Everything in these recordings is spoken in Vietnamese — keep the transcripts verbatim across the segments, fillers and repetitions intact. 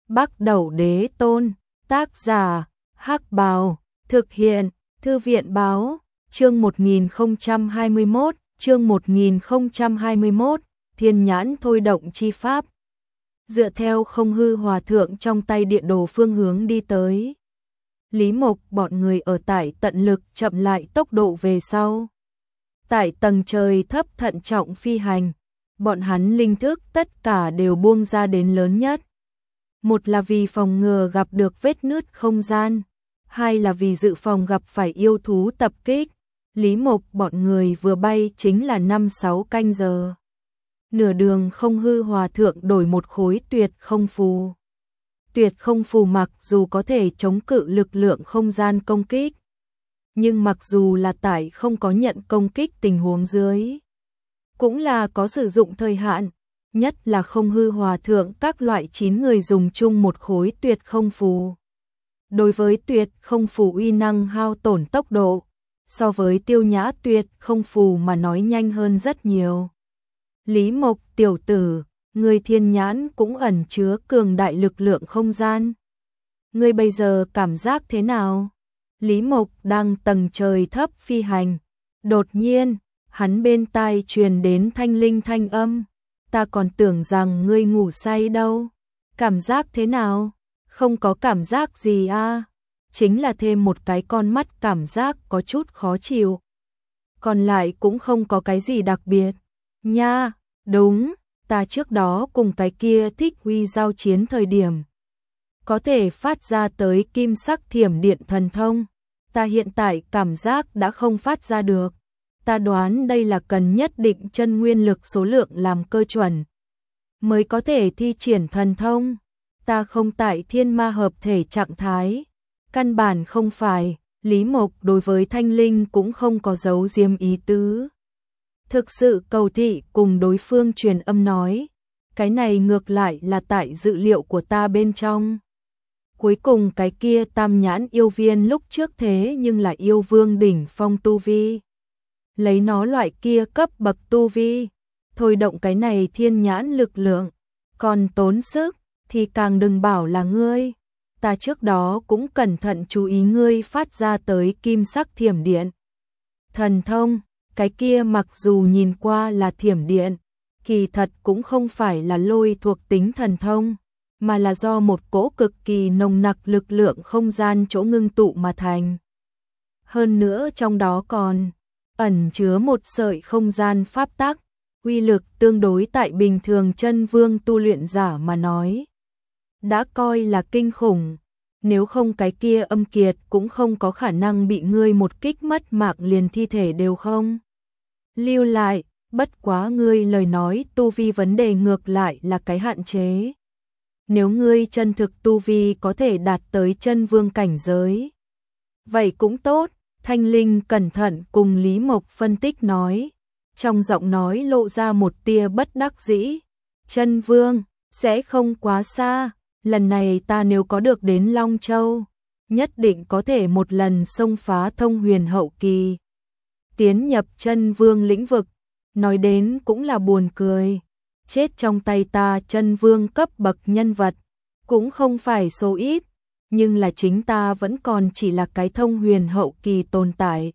Bắc Đẩu Đế Tôn, tác giả, Hắc Bào, thực hiện, Thư viện Báo, chương một nghìn không trăm hai mươi mốt, chương một nghìn không trăm hai mươi mốt, Thiên Nhãn thôi động chi pháp. Dựa theo Không Hư Hòa Thượng trong tay địa đồ phương hướng đi tới. Lý Mộc bọn người ở tại tận lực chậm lại tốc độ về sau. Tại tầng trời thấp thận trọng phi hành, bọn hắn linh thức tất cả đều buông ra đến lớn nhất. Một là vì phòng ngừa gặp được vết nứt không gian, hai là vì dự phòng gặp phải yêu thú tập kích. Lý Mộc bọn người vừa bay chính là năm sáu canh giờ. Nửa đường Không Hư Hòa Thượng đổi một khối tuyệt không phù. Tuyệt không phù mặc dù có thể chống cự lực lượng không gian công kích, nhưng mặc dù là tại không có nhận công kích tình huống dưới, cũng là có sử dụng thời hạn, nhất là Không Hư Hòa Thượng các loại chín người dùng chung một khối tuyệt không phù. Đối với tuyệt không phù uy năng hao tổn tốc độ, so với Tiêu Nhã tuyệt không phù mà nói nhanh hơn rất nhiều. Lý Mộc tiểu tử, người thiên nhãn cũng ẩn chứa cường đại lực lượng không gian. Ngươi bây giờ cảm giác thế nào? Lý Mộc đang tầng trời thấp phi hành. Đột nhiên, hắn bên tai truyền đến thanh linh thanh âm. Ta còn tưởng rằng ngươi ngủ say đâu. Cảm giác thế nào? Không có cảm giác gì à? Chính là thêm một cái con mắt cảm giác có chút khó chịu. Còn lại cũng không có cái gì đặc biệt. Nha, đúng, ta trước đó cùng cái kia Thích Huy giao chiến thời điểm. Có thể phát ra tới kim sắc thiểm điện thần thông. Ta hiện tại cảm giác đã không phát ra được. Ta đoán đây là cần nhất định chân nguyên lực số lượng làm cơ chuẩn, mới có thể thi triển thần thông. Ta không tại thiên ma hợp thể trạng thái. Căn bản không phải. Lý Mộc đối với thanh linh cũng không có giấu giếm ý tứ. Thực sự cầu thị cùng đối phương truyền âm nói. Cái này ngược lại là tại dự liệu của ta bên trong. Cuối cùng cái kia tam nhãn yêu viên lúc trước thế nhưng là yêu vương đỉnh phong tu vi. Lấy nó loại kia cấp bậc tu vi, thôi động cái này thiên nhãn lực lượng, còn tốn sức, thì càng đừng bảo là ngươi. Ta trước đó cũng cẩn thận chú ý ngươi phát ra tới kim sắc thiểm điện. Thần thông, cái kia mặc dù nhìn qua là thiểm điện, kỳ thật cũng không phải là lôi thuộc tính thần thông, mà là do một cỗ cực kỳ nồng nặc lực lượng không gian chỗ ngưng tụ mà thành. Hơn nữa trong đó còn ẩn chứa một sợi không gian pháp tắc, uy lực tương đối tại bình thường chân vương tu luyện giả mà nói. Đã coi là kinh khủng, nếu không cái kia âm kiệt cũng không có khả năng bị ngươi một kích mất mạng liền thi thể đều không lưu lại, bất quá ngươi lời nói tu vi vấn đề ngược lại là cái hạn chế. Nếu ngươi chân thực tu vi có thể đạt tới chân vương cảnh giới, vậy cũng tốt. Thanh linh cẩn thận cùng Lý Mộc phân tích nói, trong giọng nói lộ ra một tia bất đắc dĩ. Chân vương, sẽ không quá xa, lần này ta nếu có được đến Long Châu, nhất định có thể một lần xông phá thông huyền hậu kỳ, tiến nhập chân vương lĩnh vực. Nói đến cũng là buồn cười, chết trong tay ta chân vương cấp bậc nhân vật, cũng không phải số ít. Nhưng là chính ta vẫn còn chỉ là cái thông huyền hậu kỳ tồn tại.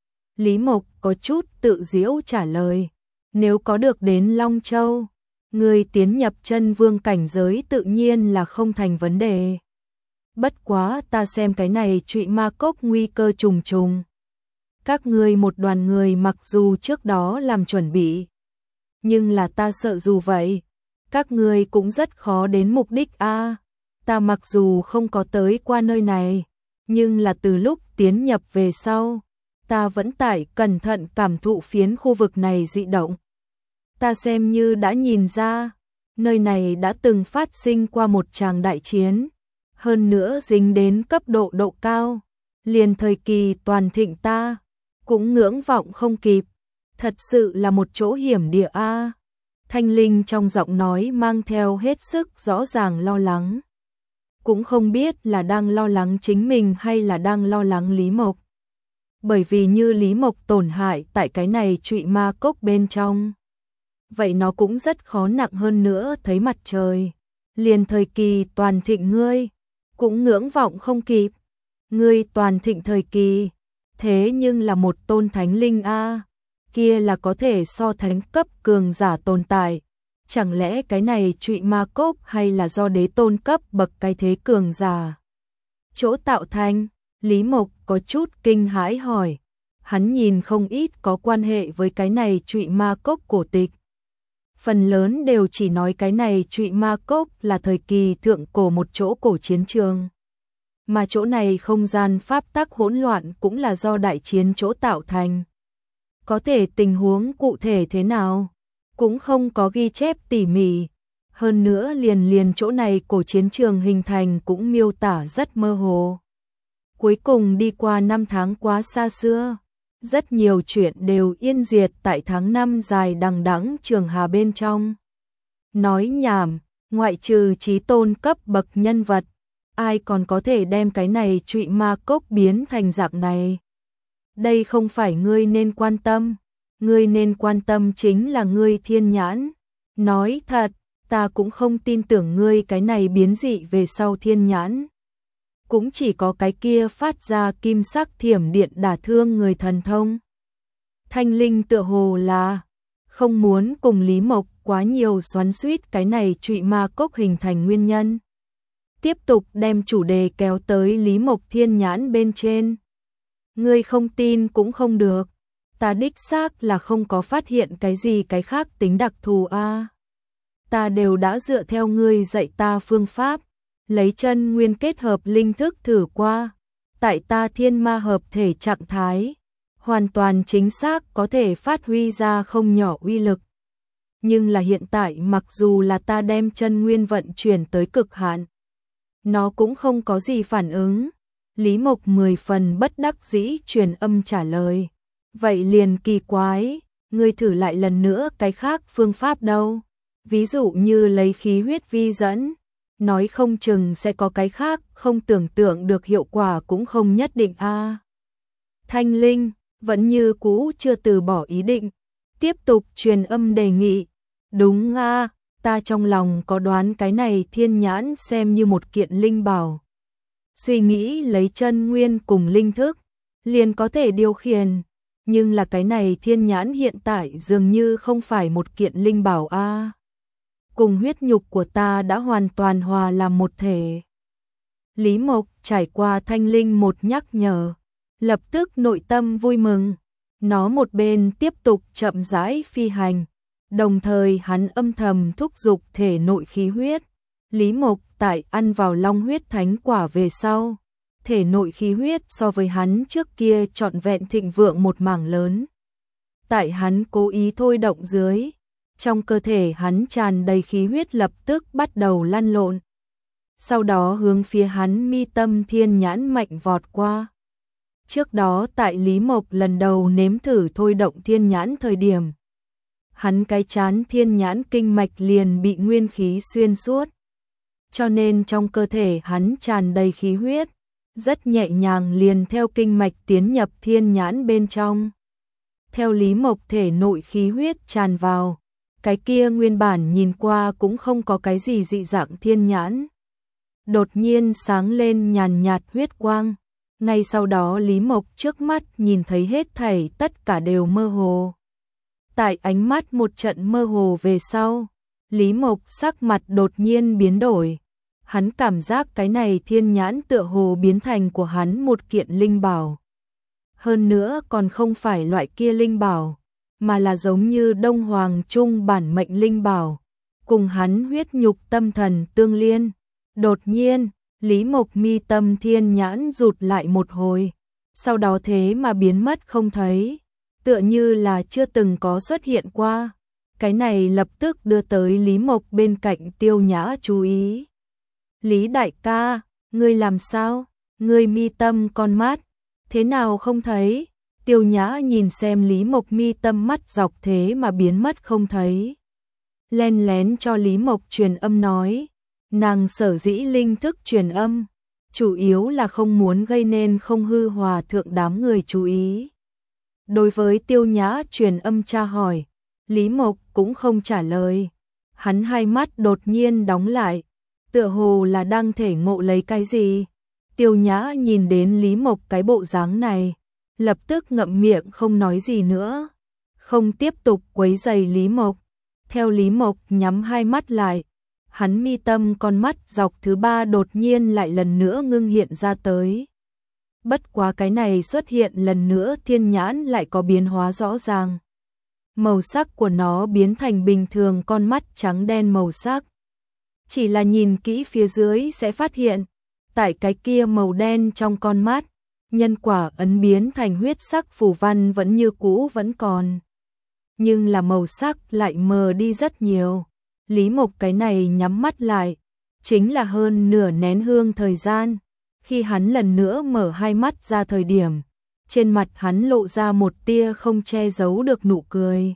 Lý Mộc có chút tự giễu trả lời. Nếu có được đến Long Châu, người tiến nhập chân vương cảnh giới tự nhiên là không thành vấn đề. Bất quá ta xem cái này Trụy Ma Cốc nguy cơ trùng trùng. Các ngươi một đoàn người mặc dù trước đó làm chuẩn bị, nhưng là ta sợ dù vậy, các ngươi cũng rất khó đến mục đích a. Ta mặc dù không có tới qua nơi này, nhưng là từ lúc tiến nhập về sau, ta vẫn tại cẩn thận cảm thụ phiến khu vực này dị động. Ta xem như đã nhìn ra, nơi này đã từng phát sinh qua một tràng đại chiến, hơn nữa dính đến cấp độ độ cao, liền thời kỳ toàn thịnh ta, cũng ngưỡng vọng không kịp, thật sự là một chỗ hiểm địa a. Thanh linh trong giọng nói mang theo hết sức rõ ràng lo lắng. Cũng không biết là đang lo lắng chính mình hay là đang lo lắng Lý Mộc. Bởi vì như Lý Mộc tổn hại tại cái này Trụy Ma Cốc bên trong, vậy nó cũng rất khó nặng hơn nữa thấy mặt trời. liền thời kỳ toàn thịnh ngươi, cũng ngưỡng vọng không kịp. Ngươi toàn thịnh thời kỳ, thế nhưng là một tôn thánh linh a, kia là có thể so thánh cấp cường giả tồn tại. Chẳng lẽ cái này trụy ma cốc hay là do đế tôn cấp bậc cái thế cường giả chỗ tạo thành? Lý Mộc có chút kinh hãi hỏi. Hắn nhìn không ít có quan hệ với cái này trụy ma cốc cổ tịch. Phần lớn đều chỉ nói cái này trụy ma cốc là thời kỳ thượng cổ một chỗ cổ chiến trường. Mà chỗ này không gian pháp tắc hỗn loạn cũng là do đại chiến chỗ tạo thành. Có thể tình huống cụ thể thế nào, cũng không có ghi chép tỉ mỉ. Hơn nữa liền liền chỗ này cổ chiến trường hình thành cũng miêu tả rất mơ hồ. Cuối cùng đi qua năm tháng quá xa xưa, rất nhiều chuyện đều yên diệt tại tháng năm dài đằng đẵng trường hà bên trong. Nói nhảm, ngoại trừ chí tôn cấp bậc nhân vật, ai còn có thể đem cái này trụy ma cốc biến thành dạng này. Đây không phải ngươi nên quan tâm, ngươi nên quan tâm chính là ngươi thiên nhãn. Nói thật, ta cũng không tin tưởng ngươi cái này biến dị về sau thiên nhãn. Cũng chỉ có cái kia phát ra kim sắc thiểm điện đả thương người thần thông. Thanh linh tựa hồ là không muốn cùng Lý Mộc quá nhiều xoắn xuýt cái này trụy ma cốc hình thành nguyên nhân. Tiếp tục đem chủ đề kéo tới Lý Mộc thiên nhãn bên trên. Ngươi không tin cũng không được, ta đích xác là không có phát hiện cái gì cái khác tính đặc thù a. Ta đều đã dựa theo ngươi dạy ta phương pháp, lấy chân nguyên kết hợp linh thức thử qua, tại ta thiên ma hợp thể trạng thái, hoàn toàn chính xác có thể phát huy ra không nhỏ uy lực. Nhưng là hiện tại mặc dù là ta đem chân nguyên vận chuyển tới cực hạn, nó cũng không có gì phản ứng. Lý Mộc mười phần bất đắc dĩ truyền âm trả lời. Vậy liền kỳ quái, ngươi thử lại lần nữa cái khác phương pháp đâu? Ví dụ như lấy khí huyết vi dẫn, nói không chừng sẽ có cái khác, không tưởng tượng được hiệu quả cũng không nhất định a. Thanh Linh vẫn như cũ chưa từ bỏ ý định, tiếp tục truyền âm đề nghị. Đúng a, ta trong lòng có đoán cái này thiên nhãn xem như một kiện linh bảo. Suy nghĩ lấy chân nguyên cùng linh thức, liền có thể điều khiển. Nhưng là cái này thiên nhãn hiện tại dường như không phải một kiện linh bảo a. Cùng huyết nhục của ta đã hoàn toàn hòa làm một thể. Lý Mộc trải qua Thanh Linh một nhắc nhở, lập tức nội tâm vui mừng. Nó một bên tiếp tục chậm rãi phi hành, đồng thời hắn âm thầm thúc giục thể nội khí huyết. Lý Mộc tại ăn vào long huyết thánh quả về sau, thể nội khí huyết so với hắn trước kia trọn vẹn thịnh vượng một mảng lớn. Tại hắn cố ý thôi động dưới, trong cơ thể hắn tràn đầy khí huyết lập tức bắt đầu lăn lộn. Sau đó hướng phía hắn mi tâm thiên nhãn mạnh vọt qua. Trước đó tại Lý Mộc lần đầu nếm thử thôi động thiên nhãn thời điểm, hắn cái chán thiên nhãn kinh mạch liền bị nguyên khí xuyên suốt. Cho nên trong cơ thể hắn tràn đầy khí huyết, rất nhẹ nhàng liền theo kinh mạch tiến nhập thiên nhãn bên trong. Theo Lý Mộc thể nội khí huyết tràn vào, cái kia nguyên bản nhìn qua cũng không có cái gì dị dạng thiên nhãn. Đột nhiên sáng lên nhàn nhạt huyết quang, ngay sau đó Lý Mộc trước mắt nhìn thấy hết thảy tất cả đều mơ hồ. Tại ánh mắt một trận mơ hồ về sau, Lý Mộc sắc mặt đột nhiên biến đổi. Hắn cảm giác cái này thiên nhãn tựa hồ biến thành của hắn một kiện linh bảo. Hơn nữa còn không phải loại kia linh bảo, mà là giống như Đông Hoàng Trung bản mệnh linh bảo, cùng hắn huyết nhục tâm thần tương liên. Đột nhiên, Lý Mộc mi tâm thiên nhãn rụt lại một hồi, sau đó thế mà biến mất không thấy, tựa như là chưa từng có xuất hiện qua. Cái này lập tức đưa tới Lý Mộc bên cạnh Tiêu Nhã chú ý. Lý đại ca, ngươi làm sao? Ngươi mi tâm con mắt, thế nào không thấy? Tiêu Nhã nhìn xem Lý Mộc mi tâm mắt dọc thế mà biến mất không thấy. Len lén cho Lý Mộc truyền âm nói, nàng sở dĩ linh thức truyền âm, chủ yếu là không muốn gây nên không hư hòa thượng đám người chú ý. Đối với Tiêu Nhã truyền âm tra hỏi, Lý Mộc cũng không trả lời. Hắn hai mắt đột nhiên đóng lại, tựa hồ là đang thể ngộ lấy cái gì. Tiêu Nhã nhìn đến Lý Mộc cái bộ dáng này, lập tức ngậm miệng không nói gì nữa, không tiếp tục quấy rầy Lý Mộc. Theo Lý Mộc nhắm hai mắt lại, hắn mi tâm con mắt dọc thứ ba đột nhiên lại lần nữa ngưng hiện ra tới. Bất quá cái này xuất hiện lần nữa thiên nhãn lại có biến hóa rõ ràng. Màu sắc của nó biến thành bình thường con mắt trắng đen màu sắc. Chỉ là nhìn kỹ phía dưới sẽ phát hiện, tại cái kia màu đen trong con mắt, nhân quả ấn biến thành huyết sắc phù văn vẫn như cũ vẫn còn. Nhưng là màu sắc lại mờ đi rất nhiều. Lý Mộc cái này nhắm mắt lại, chính là hơn nửa nén hương thời gian. Khi hắn lần nữa mở hai mắt ra thời điểm, trên mặt hắn lộ ra một tia không che giấu được nụ cười.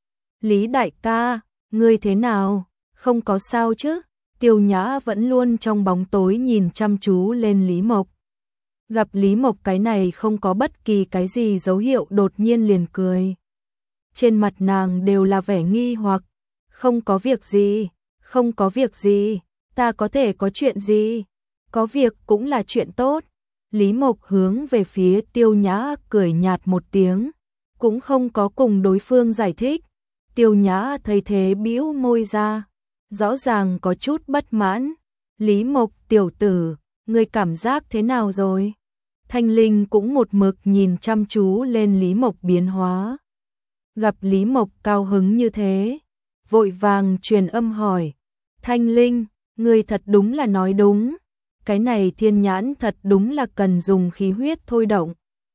Lý đại ca, ngươi thế nào? Không có sao chứ? Tiêu Nhã vẫn luôn trong bóng tối nhìn chăm chú lên Lý Mộc. Gặp Lý Mộc cái này không có bất kỳ cái gì dấu hiệu đột nhiên liền cười. Trên mặt nàng đều là vẻ nghi hoặc. Không có việc gì, không có việc gì, ta có thể có chuyện gì? Có việc cũng là chuyện tốt. Lý Mộc hướng về phía Tiêu Nhã cười nhạt một tiếng, cũng không có cùng đối phương giải thích. Tiêu Nhã thấy thế bĩu môi ra, rõ ràng có chút bất mãn. Lý Mộc tiểu tử, ngươi cảm giác thế nào rồi? Thanh Linh cũng một mực nhìn chăm chú lên Lý Mộc biến hóa. Gặp Lý Mộc cao hứng như thế, vội vàng truyền âm hỏi. Thanh Linh, ngươi thật đúng là nói đúng. Cái này thiên nhãn thật đúng là cần dùng khí huyết thôi động.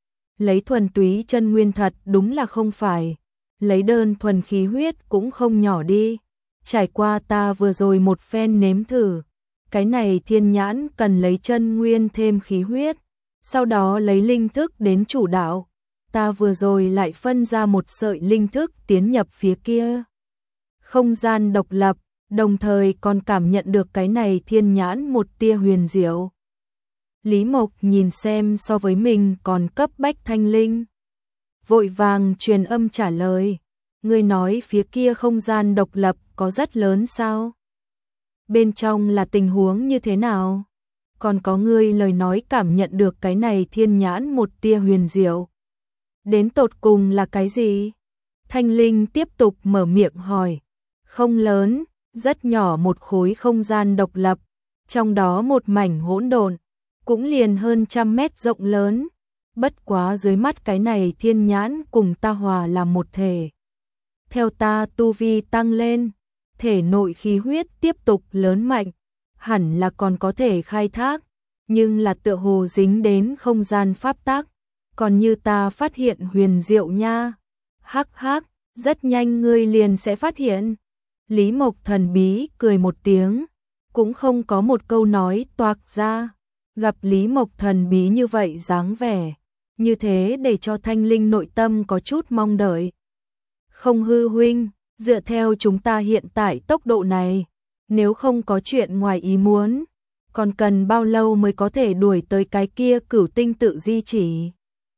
Lấy thuần túy chân nguyên thật đúng là không phải. Lấy đơn thuần khí huyết cũng không nhỏ đi. Trải qua ta vừa rồi một phen nếm thử. Cái này thiên nhãn cần lấy chân nguyên thêm khí huyết. Sau đó lấy linh thức đến chủ đạo. Ta vừa rồi lại phân ra một sợi linh thức tiến nhập phía kia. Không gian độc lập, đồng thời còn cảm nhận được cái này thiên nhãn một tia huyền diệu. Lý Mộc nhìn xem so với mình còn cấp bách Thanh Linh. Vội vàng truyền âm trả lời. Ngươi nói phía kia không gian độc lập có rất lớn sao? Bên trong là tình huống như thế nào? Còn có ngươi lời nói cảm nhận được cái này thiên nhãn một tia huyền diệu. Đến tột cùng là cái gì? Thanh Linh tiếp tục mở miệng hỏi. Không lớn, rất nhỏ một khối không gian độc lập, trong đó một mảnh hỗn độn, cũng liền hơn trăm mét rộng lớn. Bất quá dưới mắt cái này thiên nhãn cùng ta hòa làm một thể. Theo ta tu vi tăng lên, thể nội khí huyết tiếp tục lớn mạnh, hẳn là còn có thể khai thác, nhưng là tựa hồ dính đến không gian pháp tắc, còn như ta phát hiện huyền diệu nha. Hắc hắc, rất nhanh ngươi liền sẽ phát hiện. Lý Mộc thần bí cười một tiếng, cũng không có một câu nói toạc ra. Gặp Lý Mộc thần bí như vậy dáng vẻ, như thế để cho Thanh Linh nội tâm có chút mong đợi. Không hư huynh, dựa theo chúng ta hiện tại tốc độ này, nếu không có chuyện ngoài ý muốn, còn cần bao lâu mới có thể đuổi tới cái kia cửu tinh tự di chỉ?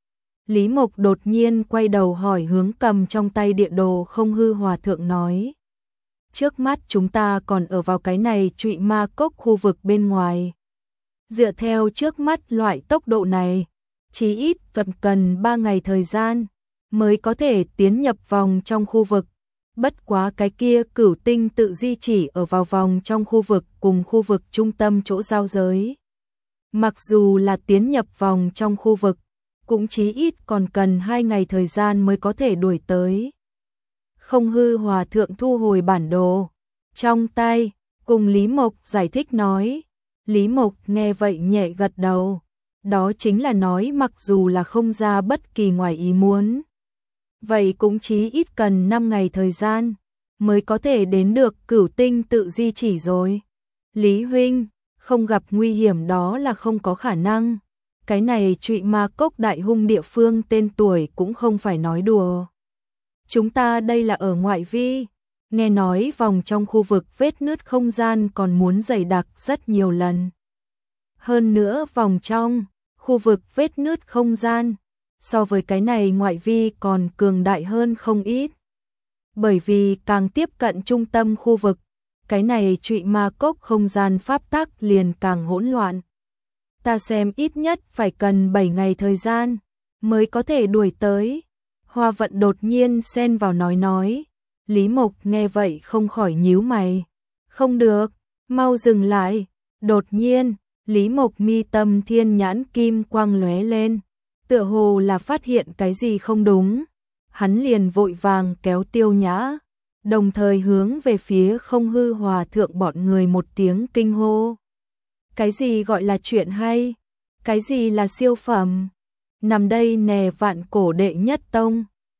Lý Mộc đột nhiên quay đầu hỏi hướng cầm trong tay địa đồ không hư hòa thượng nói. Trước mắt chúng ta còn ở vào cái này trụy ma cốc khu vực bên ngoài. Dựa theo trước mắt loại tốc độ này, chí ít vẫn cần ba ngày thời gian mới có thể tiến nhập vòng trong khu vực. Bất quá cái kia cửu tinh tự di chỉ ở vào vòng trong khu vực cùng khu vực trung tâm chỗ giao giới. Mặc dù là tiến nhập vòng trong khu vực, cũng chí ít còn cần hai ngày thời gian mới có thể đuổi tới. Không hư hòa thượng thu hồi bản đồ trong tay, cùng Lý Mộc giải thích nói. Lý Mộc nghe vậy nhẹ gật đầu. Đó chính là nói mặc dù là không ra bất kỳ ngoài ý muốn, vậy cũng chí ít cần năm ngày thời gian mới có thể đến được cửu tinh tự di chỉ rồi. Lý huynh, không gặp nguy hiểm đó là không có khả năng. Cái này trụy ma cốc đại hung địa phương tên tuổi cũng không phải nói đùa. Chúng ta đây là ở ngoại vi, nghe nói vòng trong khu vực vết nứt không gian còn muốn dày đặc rất nhiều lần. Hơn nữa vòng trong khu vực vết nứt không gian so với cái này ngoại vi còn cường đại hơn không ít. Bởi vì càng tiếp cận trung tâm khu vực, cái này trụy ma cốc không gian pháp tắc liền càng hỗn loạn. Ta xem ít nhất phải cần bảy ngày thời gian mới có thể đuổi tới. Hoa Vận đột nhiên xen vào nói nói. Lý Mộc nghe vậy không khỏi nhíu mày. Không được, mau dừng lại. Đột nhiên, Lý Mộc mi tâm thiên nhãn kim quang lóe lên, tựa hồ là phát hiện cái gì không đúng. Hắn liền vội vàng kéo Tiêu Nhã, đồng thời hướng về phía Không Hư Hòa thượng bọn người một tiếng kinh hô. Cái gì gọi là chuyện hay? Cái gì là siêu phẩm? Nằm đây nè vạn cổ đệ nhất tông.